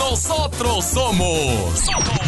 Nosotros somos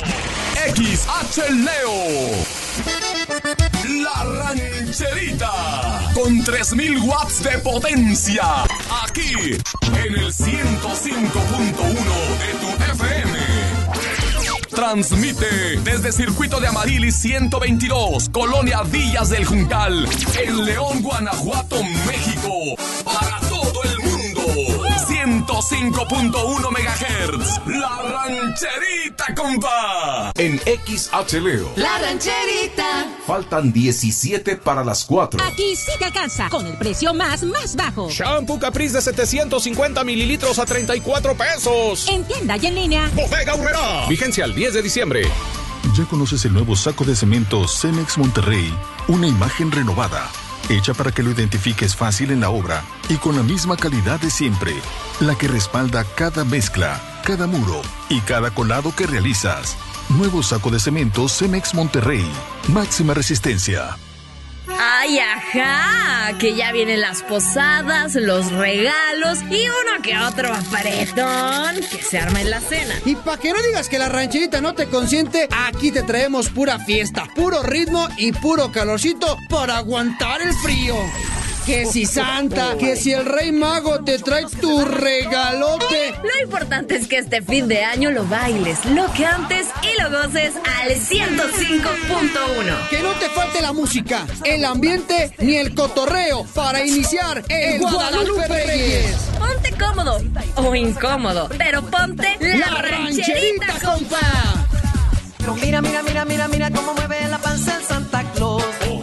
XHLEO, La Rancherita, con 3000 watts de potencia, aquí en el 105.1 de tu FM. Transmite desde Circuito de Amarilis 122, Colonia Villas del Juncal, en León, Guanajuato, México, para todo el mundo. 105.1 MHz, La Rancherita, compa. En XHLEO, La Rancherita. Faltan 17 para las 4. Aquí sí te alcanza, con el precio más bajo. Shampoo Caprice de 750 mililitros a 34 pesos. En tienda y en línea. Bodega Aurrerá. Vigencia al 10 de diciembre. ¿Ya conoces el nuevo saco de cemento Cemex Monterrey? Una imagen renovada, hecha para que lo identifiques fácil en la obra y con la misma calidad de siempre, la que respalda cada mezcla, cada muro y cada colado que realizas. Nuevo saco de cemento Cemex Monterrey, máxima resistencia. ¡Ay, ajá! Que ya vienen las posadas, los regalos y uno que otro aparetón que se arma en la cena. Y pa' que no digas que La Rancherita no te consiente, aquí te traemos pura fiesta, puro ritmo y puro calorcito para aguantar el frío. Que si Santa, que si el Rey Mago te trae tu regalote. Lo importante es que este fin de año lo bailes, lo cantes y lo goces al 105.1. Que no te falte la música, el ambiente ni el cotorreo para iniciar el Guadalupe Reyes. Ponte cómodo o incómodo, pero ponte La Rancherita, compa. Mira, mira, mira, mira, mira cómo mueve la panza el Santa Claus.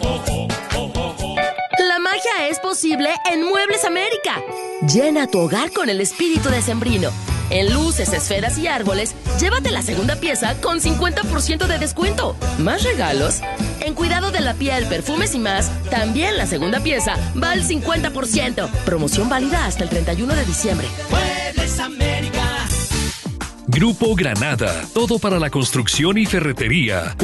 La magia es posible en Muebles América. Llena tu hogar con el espíritu decembrino. En luces, esferas y árboles, llévate la segunda pieza con 50% de descuento. ¿Más regalos? En cuidado de la piel, perfumes y más, también la segunda pieza va al 50%. Promoción válida hasta el 31 de diciembre. Muebles América. Grupo Granada, todo para la construcción y ferretería.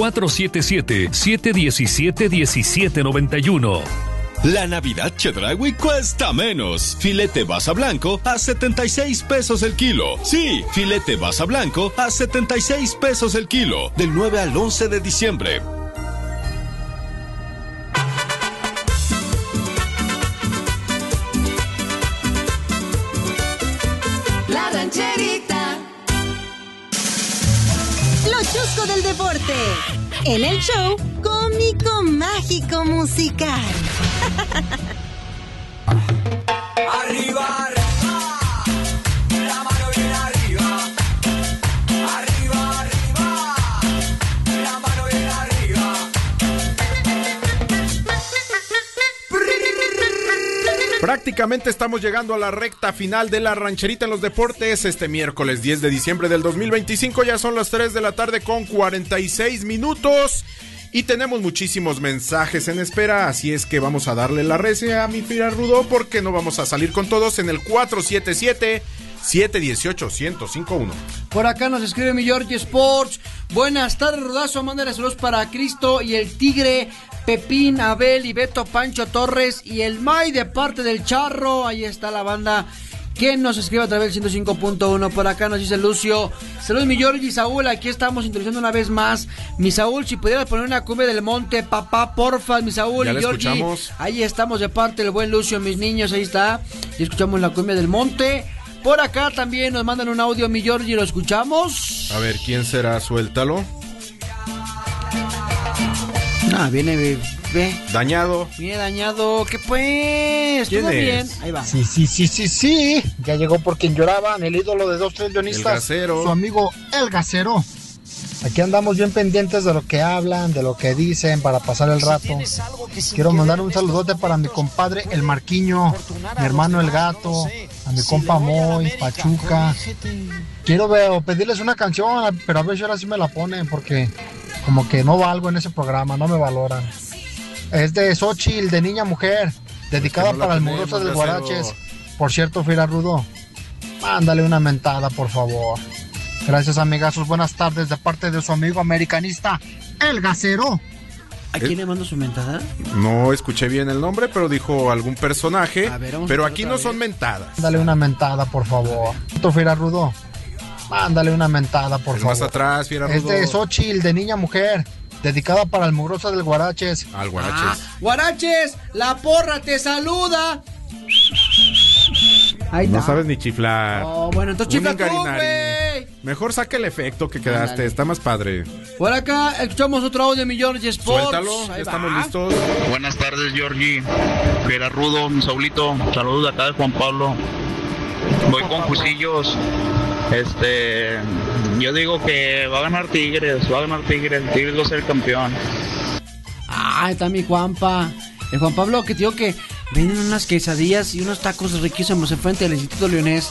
477-717-1791. La Navidad Chedraui cuesta menos. Filete Basa Blanco a 76 pesos el kilo. Sí, filete Basa Blanco a 76 pesos el kilo. Del 9 al 11 de diciembre. La Rancherita. Lo chusco del deporte. En el show cómico mágico musical. Arriba, la mano bien arriba. Arriba, arriba, la mano bien arriba. Prácticamente estamos llegando a la recta final de La Rancherita en los deportes. Este miércoles 10 de diciembre del 2025 ya son las 3 de la tarde con 46 minutos. Y tenemos muchísimos mensajes en espera, así es que vamos a darle la recia a mi Fira Rudo porque no vamos a salir con todos en el 477-718-1051. Por acá nos escribe mi George Sports. Buenas tardes, Rudazo. Mándale saludos para Cristo y el Tigre, Pepín, Abel y Beto, Pancho Torres y el May de parte del Charro. Ahí está la banda que nos escribe a través del 105.1. Por acá nos dice Lucio. Saludos mi George y Saúl, aquí estamos introduciendo una vez más. Mi Saúl, si pudieras poner una cumbia del monte, papá, porfa, mi Saúl ya y Georgie. Escuchamos. Ahí estamos de parte del buen Lucio, mis niños, ahí está. Y escuchamos la cumbia del monte. Por acá también nos mandan un audio, mi Georgie, ¿lo escuchamos? A ver, ¿quién será? Suéltalo. Viene ve. Dañado. Viene dañado. ¿Qué pues? ¿Quién ¿Todo es? bien? Ahí va. Sí. Ya llegó por quien lloraban, el ídolo de 2-3 leonistas. El Gacero. Su amigo El Gacero. Aquí andamos bien pendientes de lo que hablan, de lo que dicen para pasar el rato. Quiero mandar un saludote para mi compadre El Marquiño, mi hermano El Gato, a mi compa Moy, Pachuca. Quiero pedirles una canción, pero a ver si ahora sí me la ponen porque como que no valgo en ese programa, no me valoran. Es de Xochitl, de Niña Mujer, dedicada para el mugroso del Guaraches. Por cierto, Fira Rudo, mándale una mentada, por favor. Gracias, amigazos. Buenas tardes de parte de su amigo americanista, El Gacero. ¿A quién le mando su mentada? No escuché bien el nombre, pero dijo algún personaje. A ver, pero aquí no son mentadas. Dale una mentada, por favor. Fira Rudo, Mándale una mentada, por favor. Más atrás, Fiera Rudo. Es de Xochitl, de Niña Mujer. Dedicada para el mugroso del Guaraches. Al Guaraches. Guaraches, la porra te saluda. Ahí no está. sabes ni chiflar. Oh, bueno, entonces chifla tú, güey. Mejor saca el efecto que quedaste, Ándale. Está más padre. Por acá escuchamos otro audio de mi Georgie Sports. Suéltalo, ya estamos listos. Buenas tardes, Georgie. Fiera Rudo, mi Saulito. Saludos de acá de Juan Pablo. Voy con Fusillos. Yo digo que va a ganar Tigres. Tigres va a ser el campeón. Ah, está mi Juanpa. El Juan Pablo, que te digo que venden unas quesadillas y unos tacos riquísimos enfrente del Instituto Leonés.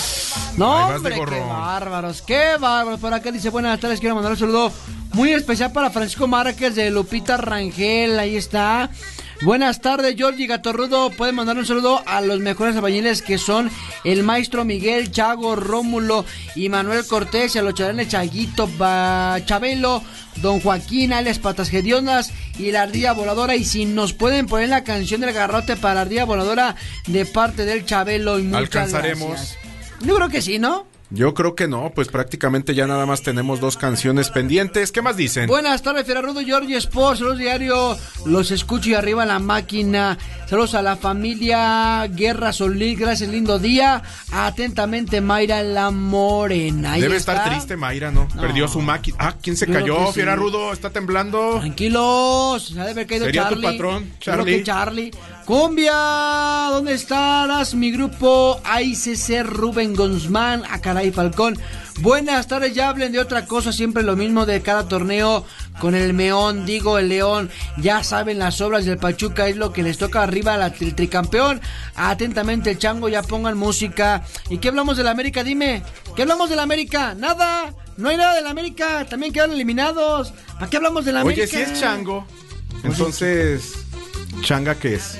No, hombre, qué bárbaros, qué bárbaros. Por acá dice, buenas tardes, quiero mandar un saludo muy especial para Francisco Márquez de Lupita Rangel, ahí está. Buenas tardes, Georgie Gatorrudo. Pueden mandar un saludo a los mejores albañiles que son el maestro Miguel, Chago, Rómulo y Manuel Cortés, y a los chalanes Chaguito, Chabelo, Don Joaquín, Alex Patas Gediondas y la ardilla voladora. Y si nos pueden poner la canción del garrote para la ardilla voladora de parte del Chabelo, y muchas ¿alcanzaremos? Gracias. Yo creo que sí, ¿no? Yo creo que no, pues prácticamente ya nada más tenemos 2 canciones pendientes. ¿Qué más dicen? Buenas tardes, Fiera Rudo, Georgie Sports, saludos diario, los escucho y arriba la máquina. Saludos a la familia Guerra Solís, gracias, lindo día. Atentamente, Mayra La Morena. Ahí Debe está. estar triste Mayra, ¿no? Perdió su máquina. Ah, ¿quién se Yo creo cayó? que Fiera sí. Rudo, está temblando. Tranquilos, se ha de haber caído ¿Sería Charlie. tu patrón, Yo creo Charlie? que Charlie. Cumbia, ¿dónde estarás? Mi grupo AICC Rubén Guzmán, a caray Falcón. Buenas tardes, ya hablen de otra cosa, siempre lo mismo de cada torneo con el Meón, digo el León. Ya saben, las obras del Pachuca es lo que les toca arriba al tricampeón. Atentamente el Chango, ya pongan música. ¿Y qué hablamos de la América? Dime, ¿qué hablamos de la América? Nada, no hay nada de la América, también quedan eliminados. ¿Para qué hablamos de la América? Oye, si es Chango, entonces, ¿Changa qué es?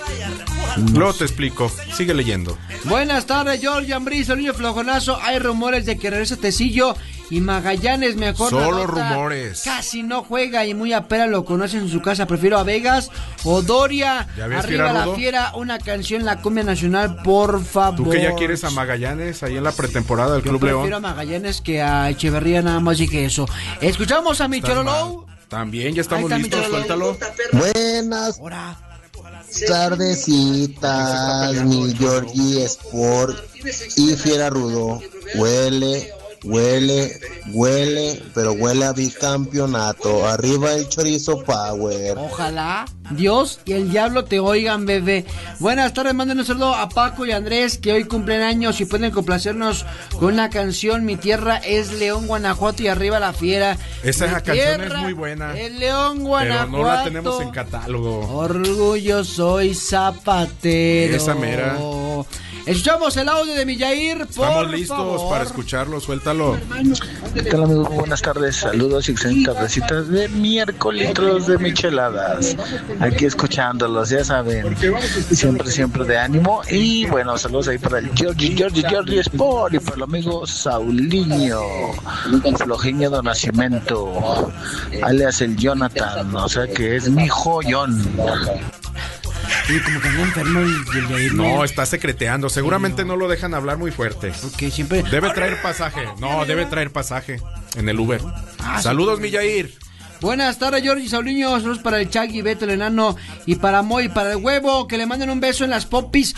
Luego te explico, sigue leyendo. Buenas tardes, George Ambris, el niño flojonazo. Hay rumores de que regresa Tecillo y Magallanes, mejor. Solo Nadota, rumores. Casi no juega y muy apera lo conocen en su casa. Prefiero a Vegas o Doria. ¿Ya ves, Arriba Fiera la Rudo? Fiera, una canción, la cumbia nacional, por favor. Tú que ya quieres a Magallanes ahí en la pretemporada del Club Prefiero León. a Magallanes que a Echeverría, nada más dije eso. Escuchamos a mi Chololou. También ya estamos Ahí está, listos, mi suéltalo. Buenas tardecitas, mi Georgie Sport y Fiera Rudo. Huele, pero huele a bicampeonato. Arriba el Chorizo Power. Ojalá Dios y el diablo te oigan, bebé. Buenas tardes, manden un saludo a Paco y Andrés, que hoy cumplen años y pueden complacernos con una canción. Mi tierra es León, Guanajuato, y arriba la Fiera. Esa Mi canción es tierra muy buena. es León, Pero Guanajuato. no la tenemos en catálogo. Orgullo soy zapatero. Esa mera. Escuchamos el audio de mi Yair, por Estamos listos favor. para escucharlo, suéltalo. ¿Qué tal, amigos? Muy buenas tardes, saludos y excelentes tardecitas de miércoles de micheladas. Aquí escuchándolos, ya saben, siempre de ánimo. Y bueno, saludos ahí para el Georgie Sport y para el amigo Saulinho, Flojiño de Nacimiento, alias el Jonathan, o sea que es mi joyón. Y como que anda enfermo el Yair. No, está secreteando. Seguramente no lo dejan hablar muy fuerte. Ok, siempre. Debe traer pasaje. No, debe traer pasaje en el Uber. Saludos, mi Yair. Buenas tardes, Georgie Sauliño. Saludos para el Chagui, Beto, el enano, y para Moy, para el huevo. Que le manden un beso en las popis.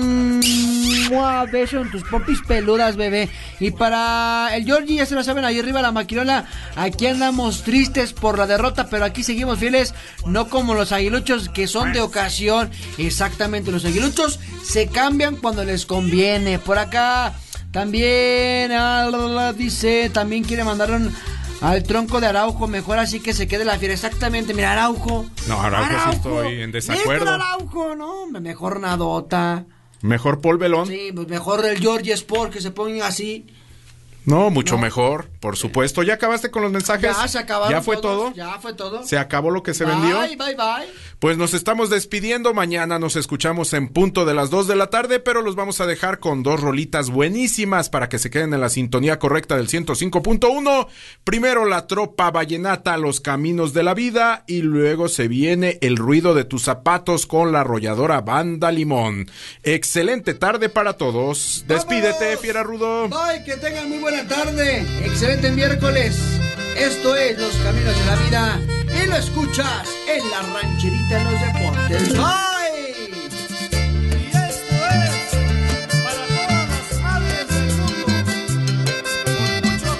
Beso en tus popis peludas, bebé. Y para el Georgie, ya se lo saben, ahí arriba la maquinola. Aquí andamos tristes por la derrota, pero aquí seguimos fieles. No como los aguiluchos, que son de ocasión. Exactamente, los aguiluchos se cambian cuando les conviene. Por acá también dice, también quiere mandar al tronco de Araujo, mejor así que se quede la Fiera. Exactamente, mira, Araujo. No, Araujo sí estoy en desacuerdo. Víctor Araujo, no, mejor Nadota. Mejor Paul Belón. Sí, pues mejor el Georgie Sport, que se pongan así. No, mucho mejor, por supuesto. ¿Ya acabaste con los mensajes? Ya se acabaron. ¿Ya fue todos, todo? Ya fue todo. ¿Se acabó lo que se vendió? Bye. Pues nos estamos despidiendo. Mañana nos escuchamos en punto de las 2 de la tarde, pero los vamos a dejar con 2 rolitas buenísimas para que se queden en la sintonía correcta del 105.1. Primero la Tropa Vallenata, Los Caminos de la Vida, y luego se viene El Ruido de tus Zapatos con la arrolladora Banda Limón. Excelente tarde para todos. Despídete, Fiera Rudo. Bye, que tengan muy buena buena tarde. Excelente miércoles. Esto es Los Caminos de la Vida y lo escuchas en La Rancherita en los Deportes. ¡Ay! Y esto es para todas las madres del mundo, con mucho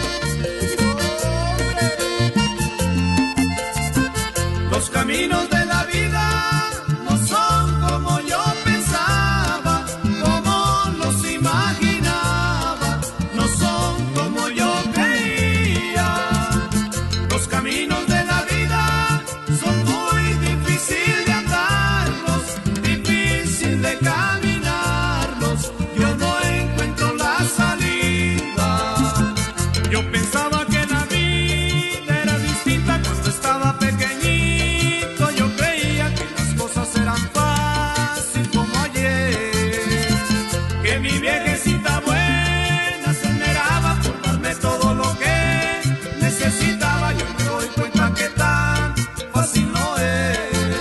amor. Los caminos de la vida no son como yo pensaba, como los imaginaba, no son como yo creía. Los caminos de la vida son muy difíciles de andarlos, difícil de caminarlos. Yo no encuentro la salida. Yo pensaba que la vida era distinta cuando estaba pequeñito. Yo creía que las cosas eran fácil como ayer, que mi viejecita buena se esmeraba por darme todo lo que necesitaba. Yo me doy cuenta que tan fácil no es,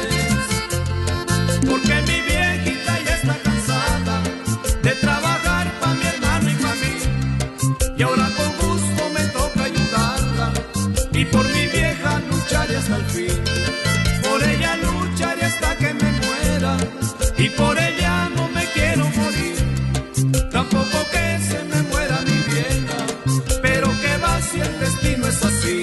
porque mi viejita ya está cansada de trabajar para mi hermano y para mí, y ahora con gusto me toca ayudarla, y por mi vieja lucharé hasta el fin. Por ella lucharé hasta que me muera, y por ella no me quiero morir, tampoco que se me muera mi vieja, pero que va si el destino es así.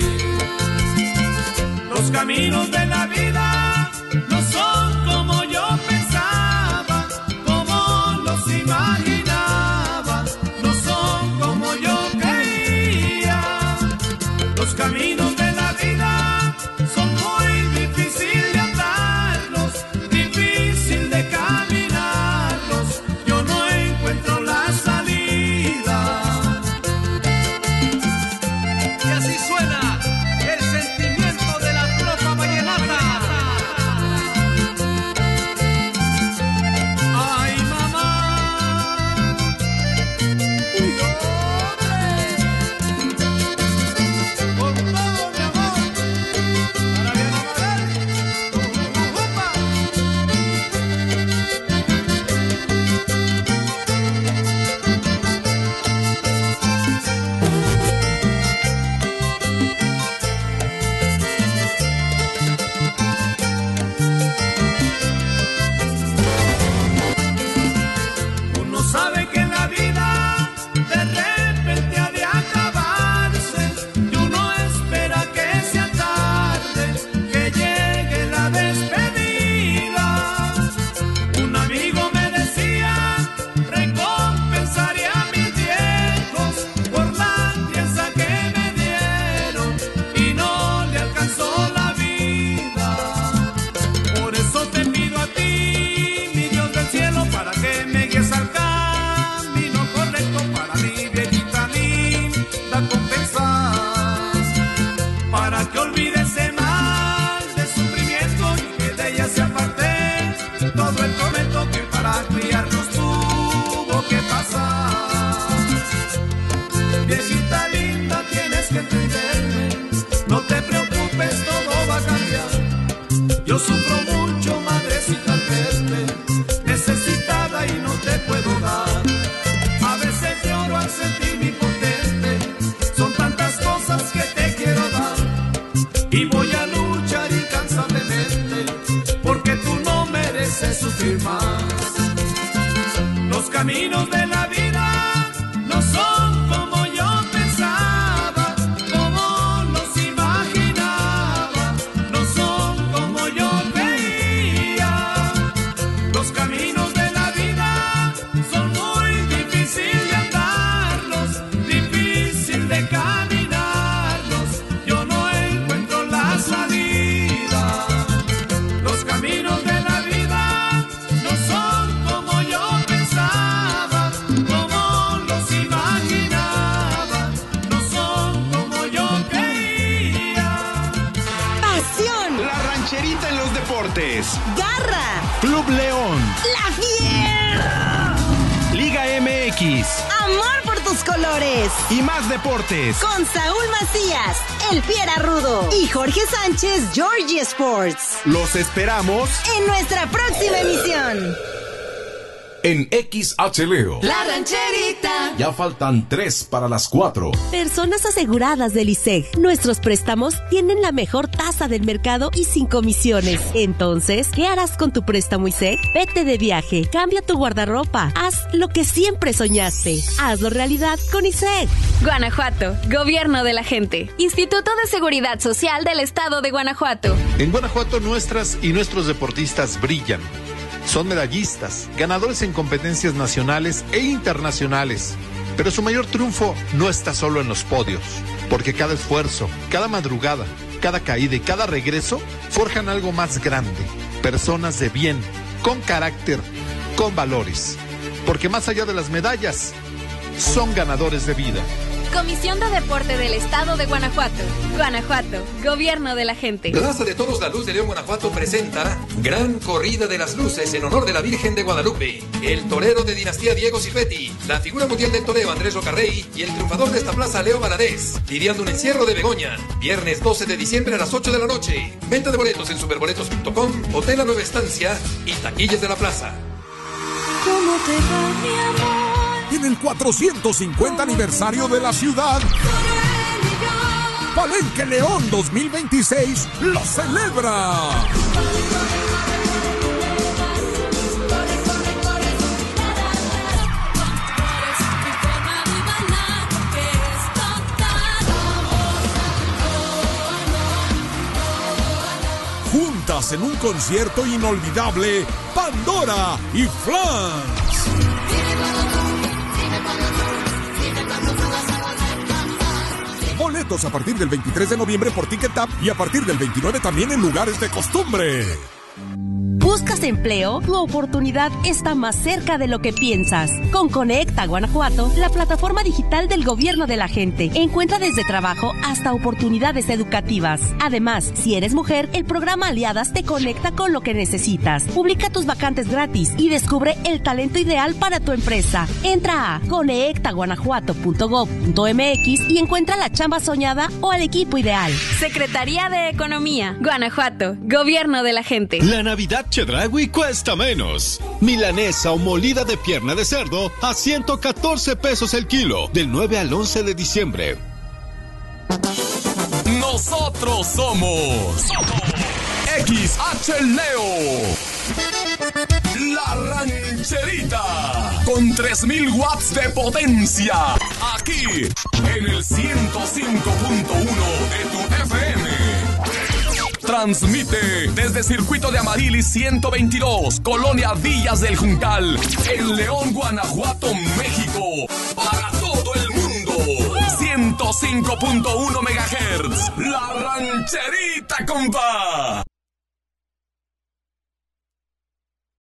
Los caminos de la vida no son como yo pensaba, como los imaginaba, no son como yo creía. Los caminos de la vida son muy difíciles de andarlos, difícil de caminarlos. Yo no encuentro la salida. Y así suena el sentimiento de la tropa vallenata. Ay, mamá, uy, hombre, con todo mi amor, para bien amarrar, upa. Uno sabe que la vida de repente ha de acabarse, y uno espera que sea tarde, que llegue la despedida. Un amigo me decía, recompensaré a mis viejos por la crianza que me dieron, y no le alcanzó la vida. Por eso te pido a ti, mi Dios del cielo, para que me guíes al camino correcto, para mi viejita linda compensar, para que olvide ese mal de sufrimiento y que de ella se aparte todo el tormento que para criarnos tuvo que pasar. Viejita linda, tienes que entenderme, no te preocupes, todo va a cambiar. Yo sufro mucho, madrecita, al verte necesitada y no te puedo dar. A veces lloro al sentirme impotente, son tantas cosas que te quiero dar, y voy a luchar incansablemente, porque tú no mereces sufrir más. Los caminos de la vida no son como yo pensaba, como los imaginaba, no son como yo creía. Los caminos de la vida son muy difíciles de andarlos, difícil de caminarlos. Yo no encuentro la salida. Los caminos de la vida no son como yo pensaba, como los imaginaba, no son como yo creía. Pasión, La Rancherita en los Deportes. garra, Club León. la fiera, Liga MX. amor por tus colores. Y más deportes. Con Saúl Macías, El Fiera Rudo y Jorge Sánchez, Georgie Sports. Los esperamos En nuestra próxima emisión. En XHLEO. La Rancherita. Ya faltan 3 para las 4. Personas aseguradas del ISEG. Nuestros préstamos tienen la mejor tasa del mercado y sin comisiones. Entonces, ¿qué harás con tu préstamo ISEG? Vete de viaje, cambia tu guardarropa, haz lo que siempre soñaste. Hazlo realidad con ISEG. Guanajuato, Gobierno de la Gente. Instituto de Seguridad Social del Estado de Guanajuato. En Guanajuato nuestras y nuestros deportistas brillan. Son medallistas, ganadores en competencias nacionales e internacionales. Pero su mayor triunfo no está solo en los podios, porque cada esfuerzo, cada madrugada, cada caída y cada regreso forjan algo más grande. Personas de bien, con carácter, con valores. Porque más allá de las medallas, son ganadores de vida. Comisión de Deporte del Estado de Guanajuato. Guanajuato, Gobierno de la Gente. Plaza de Toros La Luz de León, Guanajuato presenta Gran Corrida de las Luces en honor de la Virgen de Guadalupe. El torero de dinastía Diego Silvetti, la figura mundial del toreo Andrés Rocarrey y el triunfador de esta plaza Leo Valadez, lidiando un encierro de Begoña. Viernes 12 de diciembre a las 8 de la noche. Venta de boletos en superboletos.com, Hotel La Nueva Estancia y taquillas de la plaza. ¿Cómo te va, mi amor? En el 450 aniversario de la ciudad, Palenque León 2026 lo celebra. Juntas en un concierto inolvidable, Pandora y Flans. Boletos a partir del 23 de noviembre por Ticket Tap y a partir del 29 también en lugares de costumbre. ¿Buscas empleo? Tu oportunidad está más cerca de lo que piensas. Con Conecta Guanajuato, la plataforma digital del Gobierno de la Gente. Encuentra desde trabajo hasta oportunidades educativas. Además, si eres mujer, el programa Aliadas te conecta con lo que necesitas. Publica tus vacantes gratis y descubre el talento ideal para tu empresa. Entra a conectaguanajuato.gov.mx y encuentra la chamba soñada o al equipo ideal. Secretaría de Economía, Guanajuato, Gobierno de la Gente. La Navidad Chedraui cuesta menos. Milanesa o molida de pierna de cerdo a 114 pesos el kilo, del 9 al 11 de diciembre. Nosotros somos XHLEO. La Rancherita. Con 3000 watts de potencia. Aquí, en el 105.1 de tu FM. Transmite desde Circuito de Amarilis 122, Colonia Villas del Juncal, en León, Guanajuato, México, para todo el mundo. 105.1 MHz, La Rancherita, compa.